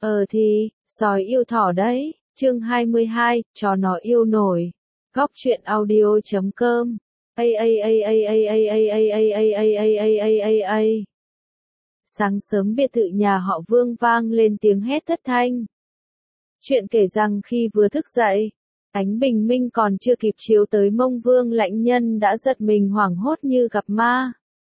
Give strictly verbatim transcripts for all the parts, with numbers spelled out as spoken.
Ờ thì, sói yêu thỏ đấy, chương hai mươi hai, chó nó yêu nổi. Góc truyện audio chấm com. A a a a a a a a a a a a a a a. Sáng sớm biệt thự nhà họ Vương vang lên tiếng hét thất thanh. Chuyện kể rằng khi vừa thức dậy, ánh bình minh còn chưa kịp chiếu tới mông Vương Lãnh Nhân đã giật mình hoảng hốt như gặp ma.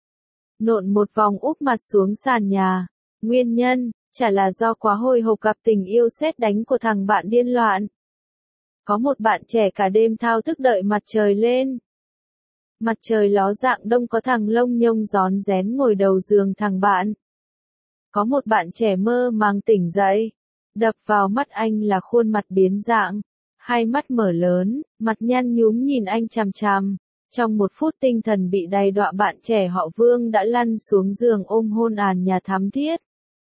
Nộn một vòng úp mặt xuống sàn nhà. Nguyên nhân, chả là do quá hồi hộp gặp tình yêu sét đánh của thằng bạn điên loạn. Có một bạn trẻ cả đêm thao thức đợi mặt trời lên. Mặt trời ló dạng đông có thằng lông nhông rón rén ngồi đầu giường thằng bạn. Có một bạn trẻ mơ màng tỉnh dậy. Đập vào mắt anh là khuôn mặt biến dạng. Hai mắt mở lớn, mặt nhăn nhúm nhìn anh chằm chằm. Trong một phút tinh thần bị đày đọa bạn trẻ họ Vương đã lăn xuống giường ôm hôn àn nhà thắm thiết.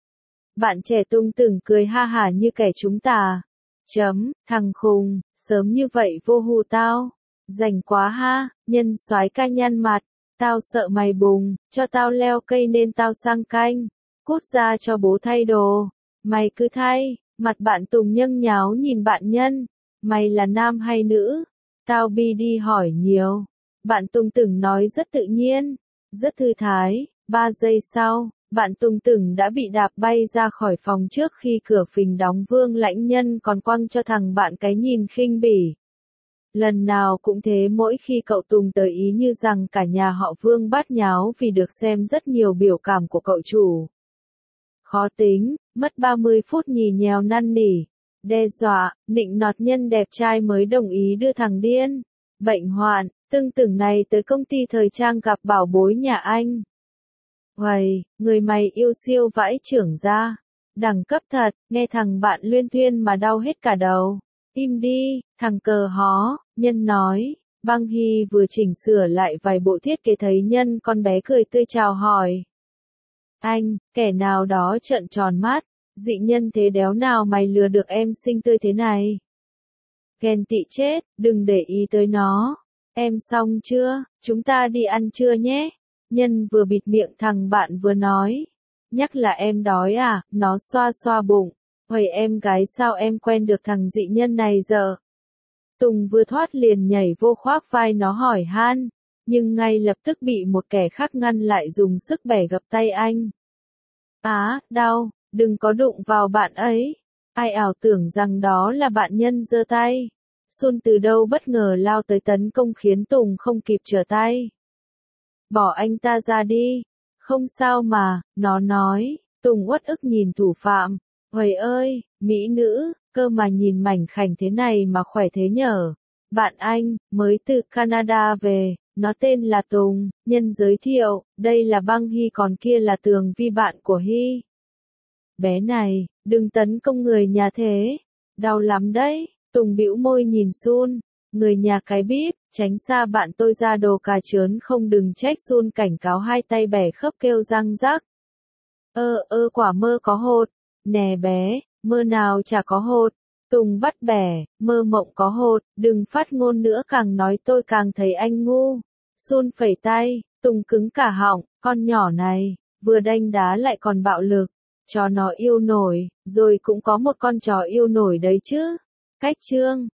Bạn trẻ tung từng cười ha hả như kẻ chúng ta. Chấm, thằng khùng, sớm như vậy vô hù tao. Rảnh quá ha, nhân soái ca nhăn mặt. Tao sợ mày bùng, cho tao leo cây nên tao sang canh. Cút ra cho bố thay đồ. Mày cứ thay, mặt bạn Tùng nhâng nháo nhìn bạn Nhân. Mày là nam hay nữ? Tao bi đi hỏi nhiều. Bạn Tùng Tửng nói rất tự nhiên, rất thư thái. Ba giây sau, bạn Tùng Tửng đã bị đạp bay ra khỏi phòng trước khi cửa phình đóng. Vương Lãnh Nhân còn quăng cho thằng bạn cái nhìn khinh bỉ. Lần nào cũng thế, mỗi khi cậu Tùng tới ý như rằng cả nhà họ Vương bát nháo vì được xem rất nhiều biểu cảm của cậu chủ. Khó tính, mất ba mươi phút nhì nhèo năn nỉ, đe dọa, nịnh nọt nhân đẹp trai mới đồng ý đưa thằng điên, bệnh hoạn, Tương Tửng này tới công ty thời trang gặp bảo bối nhà anh. Uầy, người mày yêu siêu vãi trưởng ra. Đẳng cấp thật, nghe thằng bạn luyên thuyên mà đau hết cả đầu. Im đi, thằng cờ hó, Nhân nói. Băng Hy vừa chỉnh sửa lại vài bộ thiết kế thấy Nhân con bé cười tươi chào hỏi. Anh, kẻ nào đó trợn tròn mắt. Dị nhân thế đéo nào mày lừa được em xinh tươi thế này. Ghen tị chết, đừng để ý tới nó. Em xong chưa, chúng ta đi ăn trưa nhé. Nhân vừa bịt miệng thằng bạn vừa nói. Nhắc là em đói à, nó xoa xoa bụng. Huầy em gái sao em quen được thằng dị nhân này giờ. Tùng vừa thoát liền nhảy vô khoác vai nó hỏi han. Nhưng ngay lập tức bị một kẻ khác ngăn lại dùng sức bẻ gập tay anh. Á, đau, đừng có đụng vào bạn ấy. Ai ảo tưởng rằng đó là bạn Nhân giơ tay. Xuân từ đâu bất ngờ lao tới tấn công khiến Tùng không kịp trở tay. Bỏ anh ta ra đi. Không sao mà, nó nói. Tùng uất ức nhìn thủ phạm. Huầy ơi, mỹ nữ, cơ mà nhìn mảnh khảnh thế này mà khỏe thế nhở. Bạn anh, mới từ Canada về, nó tên là Tùng. Nhân giới thiệu, đây là Băng Hy còn kia là Tường Vi bạn của Hy. Bé này, đừng tấn công người nhà thế. Đau lắm đấy. Tùng bĩu môi nhìn Sun, người nhà cái bíp, tránh xa bạn tôi ra đồ cà chớn không đừng trách. Sun cảnh cáo hai tay bẻ khớp kêu răng rắc. Ơ ơ quả mơ có hột, nè bé, mơ nào chả có hột. Tùng bắt bẻ, mơ mộng có hột, đừng phát ngôn nữa càng nói tôi càng thấy anh ngu. Sun phẩy tay, Tùng cứng cả họng, con nhỏ này, vừa đanh đá lại còn bạo lực. Chó nó yêu nổi, rồi cũng có một con chó yêu nổi đấy chứ. Cách chương